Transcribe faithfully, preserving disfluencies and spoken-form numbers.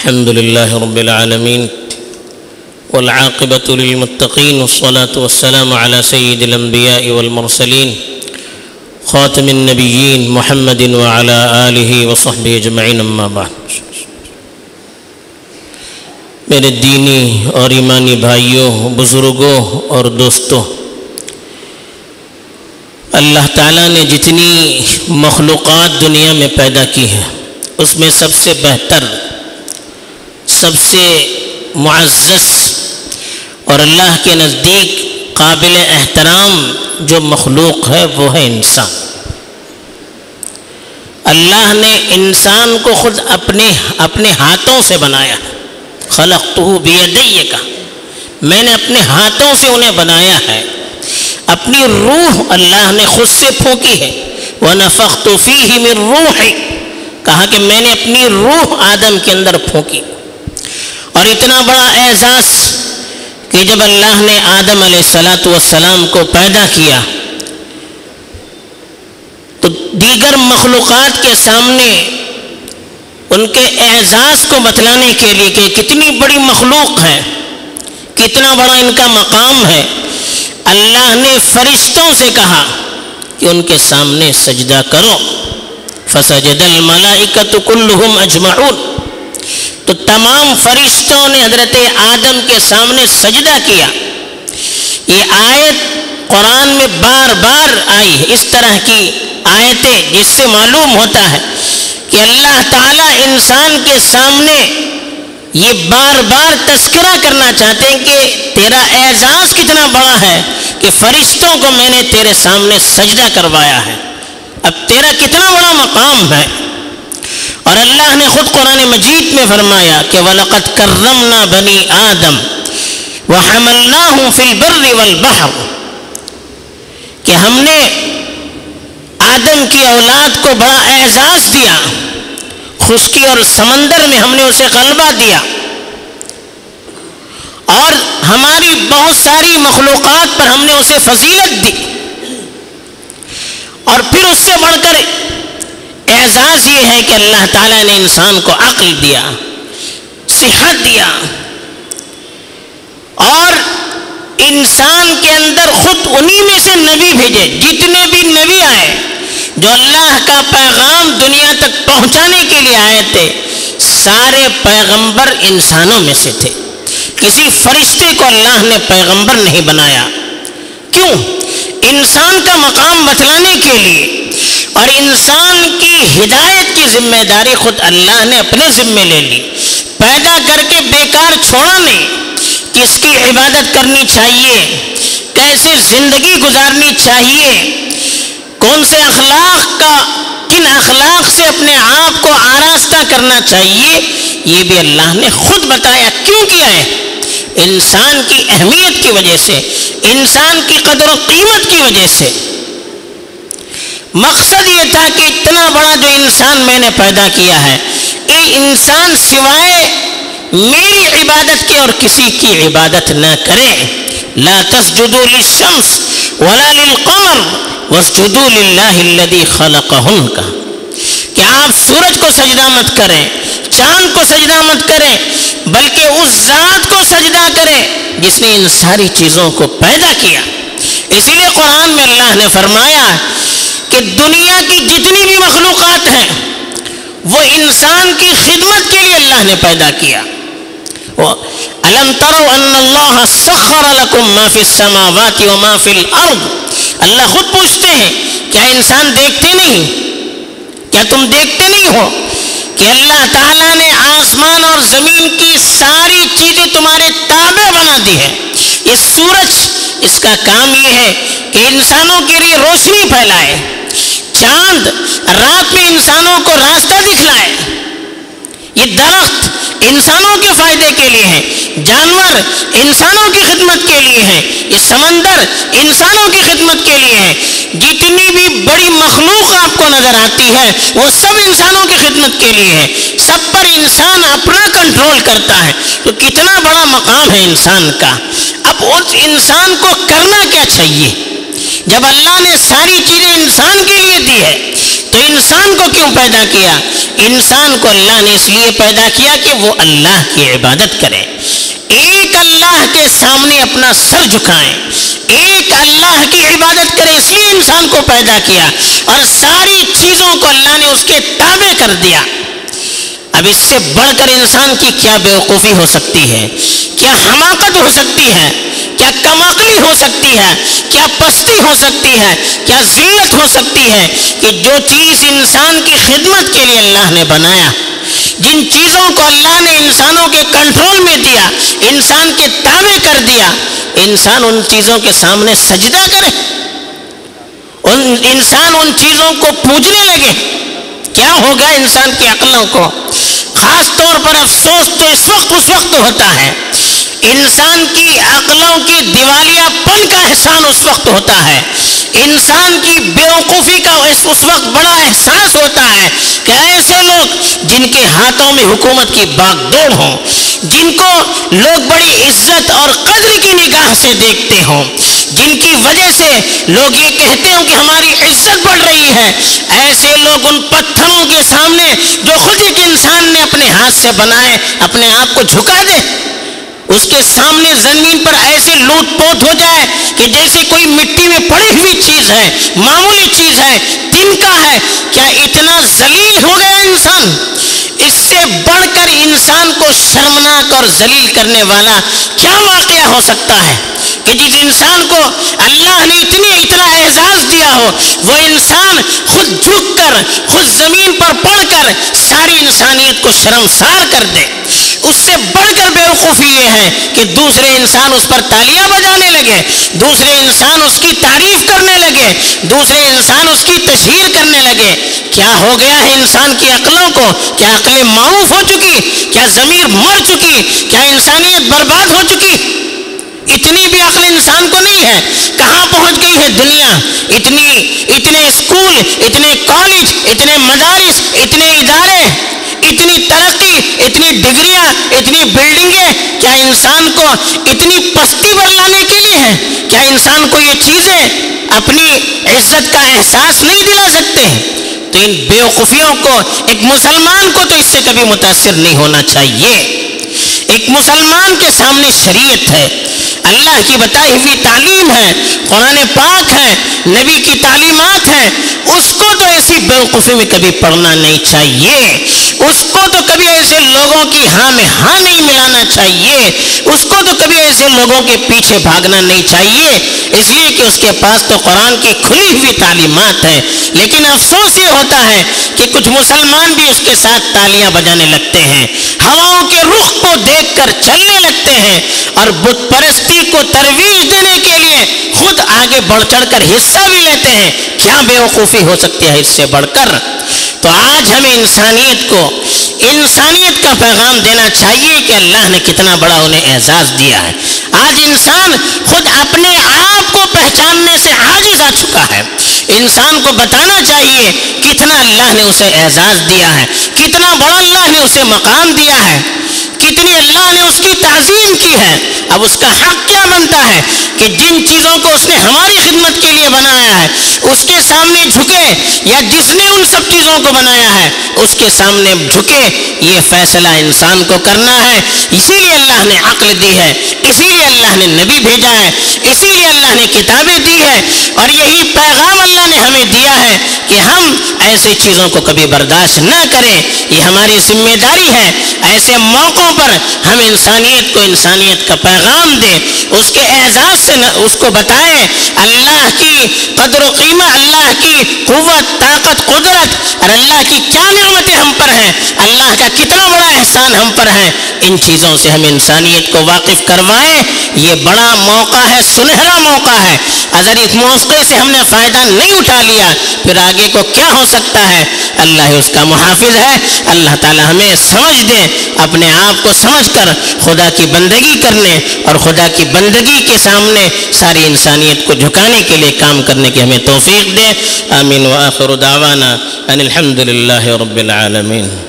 الحمد لله رب العالمين والعاقبة للمتقين والصلاة والسلام على سيد الأنبياء والمرسلين خاتم النبيين محمد وعلى آله وصحبه أجمعين أما بعد. میرے دینی اور ایمانی بھائیوں، بزرگوں اور دوستوں، اللہ تعالیٰ نے جتنی مخلوقات دنیا میں پیدا کی ہے اس میں سب سے بہتر، سب سے معزز اور اللہ کے نزدیک قابل احترام جو مخلوق ہے وہ ہے انسان. اللہ نے انسان کو خود اپنے اپنے ہاتھوں سے بنایا. خلقتہ بیدی کا، میں نے اپنے ہاتھوں سے انہیں بنایا ہے. اپنی روح اللہ نے خود سے پھونکی ہے. وَنَفَخْتُ فِيهِ مِن رُوحِ، کہا کہ میں نے اپنی روح آدم کے اندر پھونکی. اور اتنا بڑا اعزاز کہ جب اللہ نے آدم علیہ الصلاۃ والسلام کو پیدا کیا تو دیگر مخلوقات کے سامنے ان کے اعزاز کو بتلانے کے لیے کہ کتنی بڑی مخلوق ہے، کتنا بڑا ان کا مقام ہے، اللہ نے فرشتوں سے کہا کہ ان کے سامنے سجدہ کرو. فسجد الملائکۃ کلہم اجمعون، تو تمام فرشتوں نے حضرت آدم کے سامنے سجدہ کیا. یہ آیت قرآن میں بار بار آئی ہے، اس طرح کی آیتیں، جس سے معلوم ہوتا ہے کہ اللہ تعالیٰ انسان کے سامنے یہ بار بار تذکرہ کرنا چاہتے ہیں کہ تیرا اعزاز کتنا بڑا ہے کہ فرشتوں کو میں نے تیرے سامنے سجدہ کروایا ہے. اب تیرا کتنا بڑا مقام ہے. اور اللہ نے خود قرآن مجید میں فرمایا کہ وَلَقَدْ كَرَّمْنَا بَنِي آدَمَ وَحَمَلْنَاهُمْ فِي الْبَرِّ وَالْبَحْرِ، کہ ہم نے آدم کی اولاد کو بڑا اعزاز دیا. خشکی اور سمندر میں ہم نے اسے غلبہ دیا، اور ہماری بہت ساری مخلوقات پر ہم نے اسے فضیلت دی. اور پھر اس سے بڑھ کر اعزاز یہ ہے کہ اللہ تعالیٰ نے انسان کو عقل دیا، صحت دیا، اور انسان کے اندر خود انہی میں سے نبی بھیجے. جتنے بھی نبی آئے جو اللہ کا پیغام دنیا تک پہنچانے کے لیے آئے تھے، سارے پیغمبر انسانوں میں سے تھے. کسی فرشتے کو اللہ نے پیغمبر نہیں بنایا. کیوں؟ انسان کا مقام بتلانے کے لیے. اور انسان کی ہدایت کی ذمہ داری خود اللہ نے اپنے ذمے لے لی. پیدا کر کے بیکار چھوڑا نہیں. کس کی عبادت کرنی چاہیے، کیسے زندگی گزارنی چاہیے، کون سے اخلاق کا، کن اخلاق سے اپنے آپ کو آراستہ کرنا چاہیے، یہ بھی اللہ نے خود بتایا. کیوں کیا ہے؟ انسان کی اہمیت کی وجہ سے، انسان کی قدر و قیمت کی وجہ سے. مقصد یہ تھا کہ اتنا بڑا جو انسان میں نے پیدا کیا ہے، یہ انسان سوائے میری عبادت کے اور کسی کی عبادت نہ کرے. لا تسجدوا للشمس ولا للقمر واسجدوا للہ الذی خلقہن، کا کہ آپ سورج کو سجدہ مت کریں، چاند کو سجدہ مت کریں، بلکہ اس ذات کو سجدہ کریں جس نے ان ساری چیزوں کو پیدا کیا. اسی لیے قرآن میں اللہ نے فرمایا کہ دنیا کی جتنی بھی مخلوقات ہیں وہ انسان کی خدمت کے لیے اللہ نے پیدا کیا. أَلَمْ تَرَوْا أَنَّ اللَّهَ سَخَّرَ لَكُم مَّا فِي السَّمَاوَاتِ وَمَا فِي الْأَرْضِ. اللہ خود پوچھتے ہیں کیا انسان دیکھتے نہیں، کیا تم دیکھتے نہیں ہو کہ اللہ تعالیٰ نے آسمان اور زمین کی ساری چیزیں تمہارے تابع بنا دی ہے. یہ سورج، اس کا کام یہ ہے کہ انسانوں کے لیے روشنی پھیلائے. چاند رات میں انسانوں کو راستہ دکھلائے. یہ درخت انسانوں کے فائدے کے لیے ہیں، جانور انسانوں کی خدمت کے لیے ہیں، یہ سمندر انسانوں کی خدمت کے لیے ہے. جتنی بھی بڑی مخلوق آپ کو نظر آتی ہے وہ سب انسانوں کی خدمت کے لیے ہے. سب پر انسان اپنا کنٹرول کرتا ہے. تو کتنا بڑا مقام ہے انسان کا. اب اس انسان کو کرنا کیا چاہیے؟ جب اللہ نے ساری چیزیں انسان کے لیے دی ہے تو انسان کو کیوں پیدا کیا؟ انسان کو اللہ نے اس لیے پیدا کیا کہ وہ اللہ کی عبادت کرے، ایک اللہ کے سامنے اپنا سر جھکائیں، ایک اللہ کی عبادت کرے، اس لیے انسان کو پیدا کیا اور ساری چیزوں کو اللہ نے اس کے تابع کر دیا۔ اب اس سے بڑھ کر انسان کی کیا بیوقوفی ہو سکتی ہے، کیا حماقت ہو سکتی ہے، کیا کم عقلی ہو سکتی ہے، کیا پستی ہو سکتی ہے، کیا ذلت ہو سکتی ہے کہ جو چیز انسان کی خدمت کے لیے اللہ نے بنایا، جن چیزوں کو اللہ نے انسانوں کے کنٹرول میں دیا، انسان کے تابع کر دیا، انسان ان چیزوں کے سامنے سجدہ کرے، ان انسان ان چیزوں کو پوجنے لگے، کیا ہوگا انسان کی عقلوں کو؟ خاص طور پر افسوس تو اس وقت اس وقت ہوتا ہے، انسان کی عقلوں کی دیوالیہ پن کا احسان اس وقت ہوتا ہے، انسان کی بیوقوفی کا اس وقت بڑا احساس ہوتا ہے کہ ایسے لوگ جن کے ہاتھوں میں حکومت کی باغ دوڑ ہوں، جن کو لوگ بڑی عزت اور قدر کی نگاہ سے دیکھتے ہوں، جن کی وجہ سے لوگ یہ کہتے ہوں کہ ہماری عزت بڑھ رہی ہے، ایسے لوگ ان پتھروں کے سامنے جو خود ایک انسان نے اپنے ہاتھ سے بنائے اپنے آپ کو جھکا دے، اس کے سامنے زمین پر ایسے لوٹ پوٹ ہو جائے کہ جیسے کوئی مٹی میں پڑی ہوئی چیز ہے، معمولی چیز ہے، تنکا ہے، کیا اتنا ذلیل ہو گیا انسان؟ اس سے بڑھ کر انسان کو شرمناک اور ذلیل کرنے والا کیا واقعہ ہو سکتا ہے کہ جس انسان کو اللہ نے اتنی اتنا اعزاز دیا ہو، وہ انسان خود جھک کر خود زمین پر پڑ کر ساری انسانیت کو شرمسار کر دے۔ اس سے بڑھ کر بیوقوفی یہ ہے کہ دوسرے انسان اس پر تالیاں بجانے لگے، دوسرے انسان اس کی تعریف کرنے لگے، دوسرے انسان اس کی تشہیر کرنے لگے۔ کیا ہو گیا ہے انسان کی عقلوں کو؟ کیا عقلیں معوف ہو چکی؟ کیا ضمیر مر چکی؟ کیا انسانیت برباد ہو چکی؟ اتنی بھی عقل انسان کو نہیں ہے۔ کہاں پہنچ گئی ہے دنیا؟ اتنی اتنے اسکول، اتنے کالج، اتنے مدارس، اتنے ادارے، اتنی ترقی، اتنی ڈگریاں، اتنی بلڈنگیں، کیا انسان کو اتنی پستی پر لانے کے لیے ہے؟ کیا انسان کو یہ چیزیں اپنی عزت کا احساس نہیں دلا سکتے ہیں؟ تو ان بیوقوفیوں کو ایک مسلمان کو تو اس سے کبھی متاثر نہیں ہونا چاہیے۔ ایک مسلمان کے سامنے شریعت ہے، اللہ کی بتائی ہوئی تعلیم ہے، قرآن پاک ہے، نبی کی تعلیمات ہیں، اس کو تو ایسی بیوقوفی میں کبھی پڑھنا نہیں چاہیے، اس کو تو کبھی ایسے لوگوں کی ہاں میں ہاں نہیں ملانا چاہیے، اس کو تو کبھی ایسے لوگوں کے پیچھے بھاگنا نہیں چاہیے، اس لیے کہ اس کے پاس تو قرآن کی کھلی ہوئی تعلیمات ہے۔ لیکن افسوس یہ ہوتا ہے کہ کچھ مسلمان بھی اس کے ساتھ تالیاں بجانے لگتے ہیں، ہواؤں کے رخ کو دیکھ کر چلنے لگتے ہیں اور بت پرستی کو ترویج دینے کے لیے خود آگے بڑھ چڑھ کر حصہ بھی لیتے ہیں۔ کیا بیوقوفی ہو سکتی ہے اس سے بڑھ کر؟ تو آج ہمیں انسانیت کو انسانیت کا پیغام دینا چاہیے کہ اللہ نے کتنا بڑا انہیں اعزاز دیا ہے۔ آج انسان خود اپنے آپ کو پہچاننے سے عاجز آ چکا ہے۔ انسان کو بتانا چاہیے کتنا اللہ نے اسے اعزاز دیا ہے، کتنا بڑا اللہ نے اسے مقام دیا ہے، کتنی اللہ نے اس کی تعظیم کی ہے۔ اب اس کا حق کیا بنتا ہے کہ جن چیزوں کو اس نے ہماری خدمت کے لیے بنایا ہے اس کے سامنے جھکے، یا جس نے ان سب چیزوں کو بنایا ہے اس کے سامنے جھکے، یہ فیصلہ انسان کو کرنا ہے۔ اسی لیے اللہ نے عقل دی ہے، اسی لیے اللہ نے نبی بھیجا ہے، اسی لیے اللہ نے کتابیں دی ہے، اور یہی پیغام اللہ نے ہمیں دیا ہے کہ ہم ایسی چیزوں کو کبھی برداشت نہ کریں۔ یہ ہماری ذمہ داری ہے، ایسے موقعوں پر ہم انسانیت کو انسانیت کا پیغام دیں، اس کے اعزاز سے اس کو بتائیں، اللہ کی قدر و قیمت، اللہ کی قوت، طاقت، قدرت اور اللہ کی کیا نعمتیں ہم پر ہیں، اللہ کا کتنا بڑا احسان ہم پر ہے، ان چیزوں سے ہم انسانیت کو واقف کروائیں۔ یہ بڑا موقع ہے، سنہرا موقع ہے۔ اگر اس موقع سے ہم نے فائدہ نہیں اٹھا لیا پھر آگے کو کیا ہو سکتا ہے؟ اللہ اس کا محافظ ہے۔ اللہ تعالی ہمیں سمجھ دے، اپنے آپ کو سمجھ کر خدا کی بندگی کرنے اور خدا کی بندگی کے سامنے ساری انسانیت کو جھکانے کے لیے کام کرنے کی ہمیں توفیق دے۔ آمین وآخر دعوانا ان الحمد للہ رب العالمین۔